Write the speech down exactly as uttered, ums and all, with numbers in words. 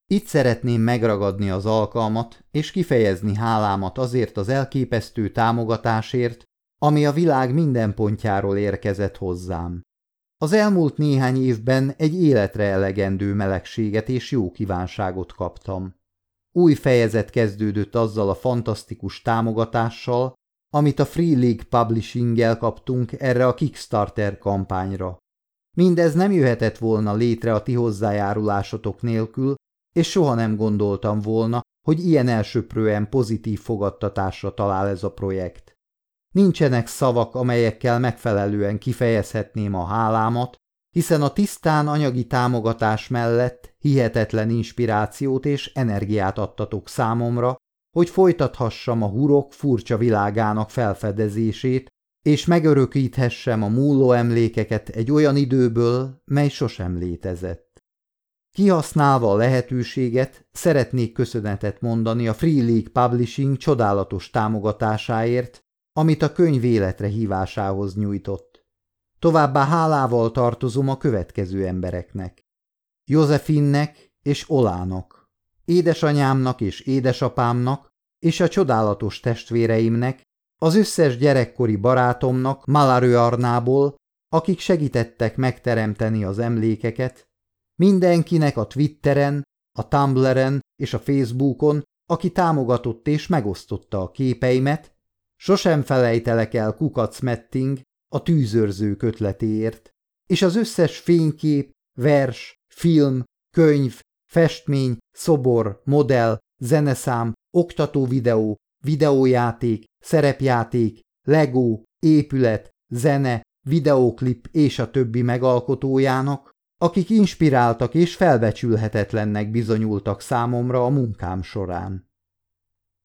Itt szeretném megragadni az alkalmat, és kifejezni hálámat azért az elképesztő támogatásért, ami a világ minden pontjáról érkezett hozzám. Az elmúlt néhány évben egy életre elegendő melegséget és jó kívánságot kaptam. Új fejezet kezdődött azzal a fantasztikus támogatással, amit a Free League Publishing-gel kaptunk erre a Kickstarter kampányra. Mindez nem jöhetett volna létre a ti hozzájárulásotok nélkül, és soha nem gondoltam volna, hogy ilyen elsöprően pozitív fogadtatásra talál ez a projekt. Nincsenek szavak, amelyekkel megfelelően kifejezhetném a hálámat, hiszen a tisztán anyagi támogatás mellett hihetetlen inspirációt és energiát adtatok számomra, hogy folytathassam a hurok furcsa világának felfedezését, és megörökíthessem a múló emlékeket egy olyan időből, mely sosem létezett. Kihasználva a lehetőséget, szeretnék köszönetet mondani a Free League Publishing csodálatos támogatásáért, amit a könyv életre hívásához nyújtott. Továbbá hálával tartozom a következő embereknek. Josefinnek és Olának, édesanyámnak és édesapámnak, és a csodálatos testvéreimnek, az összes gyerekkori barátomnak Malarőarnából, akik segítettek megteremteni az emlékeket, mindenkinek a Twitteren, a Tumblren és a Facebookon, aki támogatott és megosztotta a képeimet, sosem felejtelek el Kukac Metting a tűzőrzők ötletéért, és az összes fénykép, vers, film, könyv, festmény, szobor, modell, zeneszám, oktató videó, videójáték, szerepjáték, Lego, épület, zene, videóklip és a többi megalkotójának, akik inspiráltak és felbecsülhetetlennek bizonyultak számomra a munkám során.